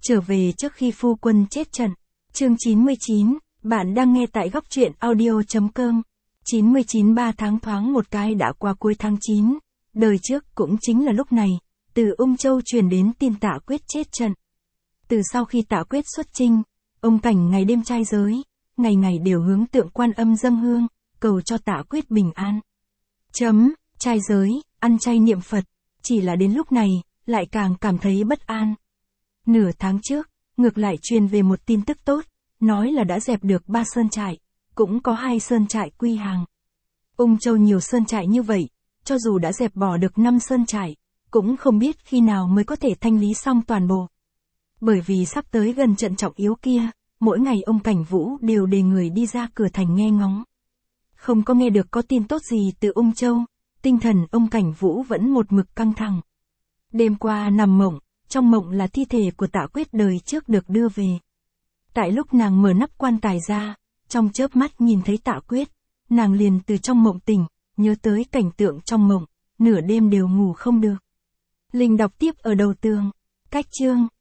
Trở về trước khi phu quân chết trận. Chương 99, bạn đang nghe tại góc truyện audio.com. 3 tháng thoáng một cái đã qua cuối tháng 9. Đời trước cũng chính là lúc này, từ Ung Châu truyền đến tin Tạ Quyết chết trận. Từ sau khi Tạ Quyết xuất chinh, ông Cảnh ngày đêm trai giới, ngày ngày đều hướng tượng Quan Âm dâng hương, cầu cho Tạ Quyết bình an. Trai giới, ăn chay niệm Phật, chỉ là đến lúc này, lại càng cảm thấy bất an. Nửa tháng trước, ngược lại truyền về một tin tức tốt, nói là đã dẹp được 3 sơn trại, cũng có 2 sơn trại quy hàng. Ung Châu nhiều sơn trại như vậy, cho dù đã dẹp bỏ được 5 sơn trại, cũng không biết khi nào mới có thể thanh lý xong toàn bộ. Bởi vì sắp tới gần trận trọng yếu kia, mỗi ngày ông Cảnh Vũ đều đề người đi ra cửa thành nghe ngóng. Không có nghe được có tin tốt gì từ Ung Châu, tinh thần ông Cảnh Vũ vẫn một mực căng thẳng. Đêm qua nằm mộng, trong mộng là thi thể của Tạ Quyết đời trước được đưa về. Tại lúc nàng mở nắp quan tài ra, trong chớp mắt nhìn thấy Tạ Quyết, nàng liền từ trong mộng tỉnh, nhớ tới cảnh tượng trong mộng, nửa đêm đều ngủ không được. Linh đọc tiếp ở đầu tường. Cách chương